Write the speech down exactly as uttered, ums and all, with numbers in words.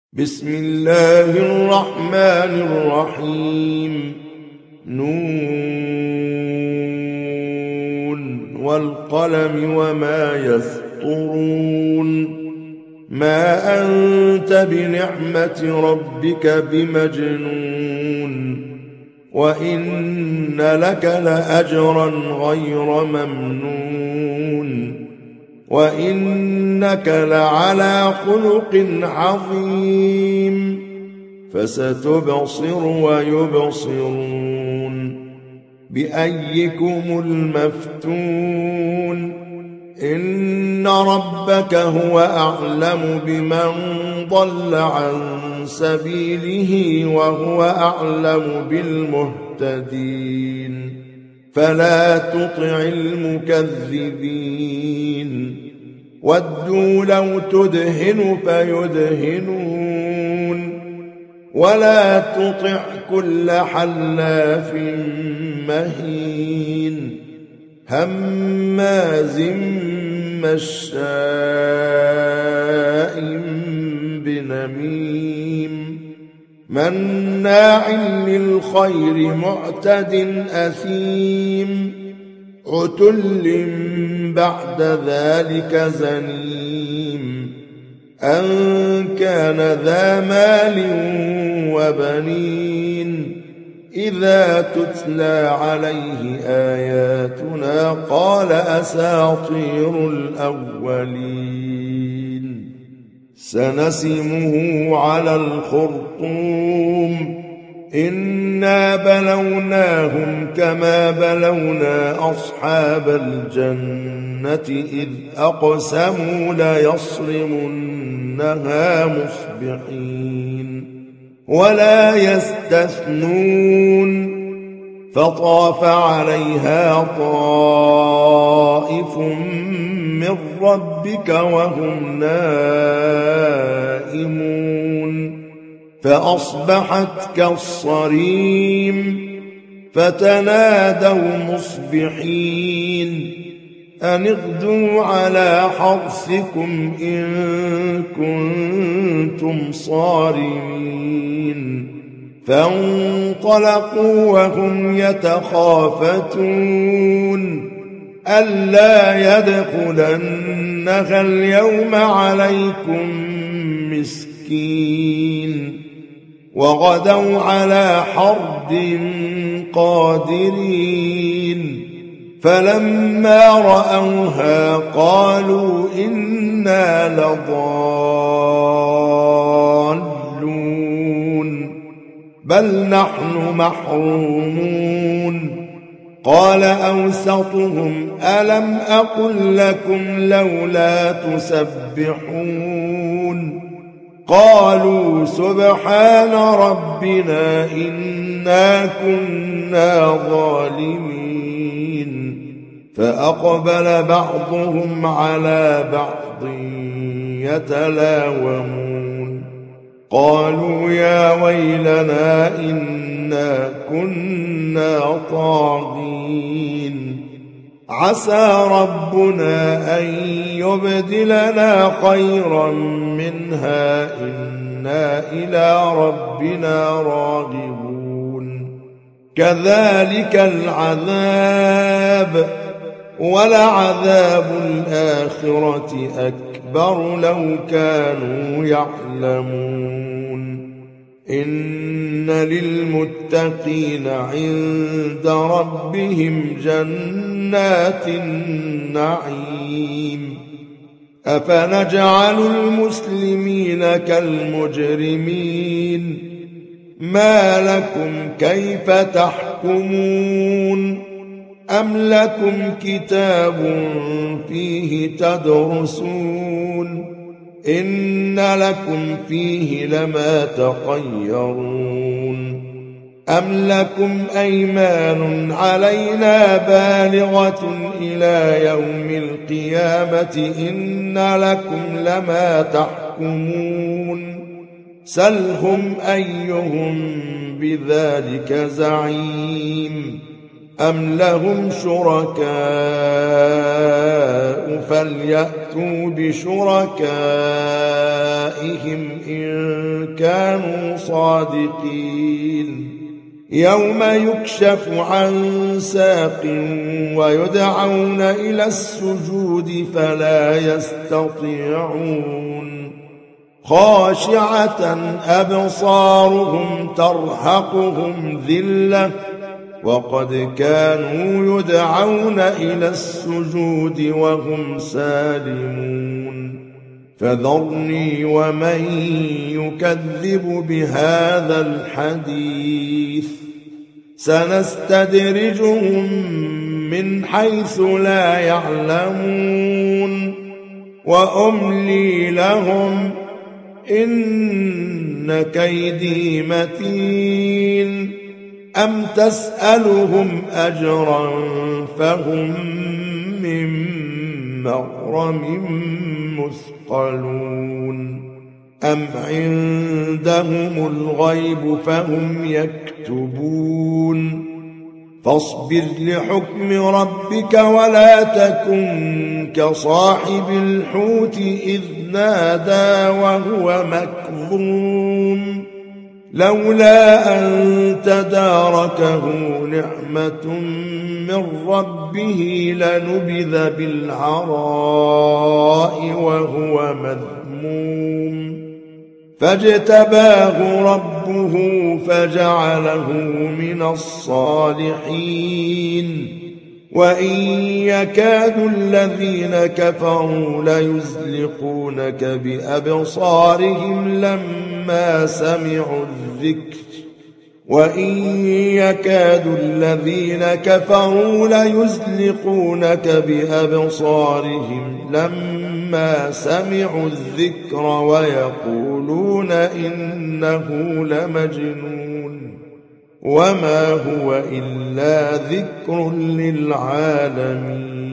بسم الله الرحمن الرحيم. نون والقلم وما يسطرون. ما أنت بنعمة ربك بمجنون، وإن لك لأجرا غير ممنون، وإنك لعلى خلق عظيم. فستبصر ويبصرون بأيكم المفتون. إن ربك هو أعلم بمن ضل عن سبيله وهو أعلم بالمهتدين. فلا تطع المكذبين. ودوا لو تدهن فيدهنون، ولا تطع كل حلاف مهين هماز مشاء بنميم مناع للخير معتد أثيم عتل بعد ذلك زنيم أن كان ذا مال وبنين. إذا تتلى عليه آياتنا قال أساطير الأولين. سنسمه على الخرطوم. إنا بلوناهم كما بلونا أصحاب الجنة إذ أقسموا ليصرمنها مصبحين ولا يستثنون. فطاف عليها طائف من ربك وهم نائمون فأصبحت كالصريم. فتنادوا مصبحين أن اغدوا على حرثكم إن كنتم صارمين. فانطلقوا وهم يتخافتون ألا يدخلنها اليوم عليكم مسكين. وغدوا على حرد قادرين. فلما رأوها قالوا إنا لضالون بل نحن محرومون. قال أوسطهم ألم أقل لكم لولا تسبحون. قالوا سبحان ربنا إنا كنا ظالمين. فأقبل بعضهم على بعض يتلاومون. قالوا يا ويلنا إنا كنا طاغين. عسى ربنا أن يبدلنا خيرا منها إنا إلى ربنا راغبون. كذلك العذاب ولعذاب الآخرة أكبر لو كانوا يعلمون. إن للمتقين عند ربهم جنات النعيم. أفنجعل المسلمين كالمجرمين. ما لكم كيف تحكمون. أم لكم كتاب فيه تدرسون. إن لكم فيه لما تخيرون. أم لكم أيمان علينا بالغة إلى يوم القيامة إن لكم لما تحكمون. سلهم أيهم بذلك زعيم. أم لهم شركاء فليأتوا فليأتوا بشركائهم إن كانوا صادقين يوم يكشف عن ساق ويدعون إلى السجود فلا يستطيعون خاشعة أبصارهم ترهقهم ذلة وقد كانوا يدعون إلى السجود وهم سالمون فذرني ومن يكذب بهذا الحديث سنستدرجهم من حيث لا يعلمون وأملي لهم إن كيدي متين أم تسألهم أجرا فهم من مغرم مثقلون أم عندهم الغيب فهم يكتبون فاصبر لحكم ربك ولا تكن كصاحب الحوت إذ نادى وهو مكظوم لولا أن تداركه نعمة من ربه لنبذ بالعراء وهو مذموم فاجتباه ربه فجعله من الصالحين وإن يكاد الذين كفروا ليزلقونك بأبصارهم لما سمعوا الذكر وإن يكاد الذين كفروا ليزلقونك بأبصارهم لما سمعوا الذكر ويقولون إنه لمجنون وما هو إلا ذكر للعالمين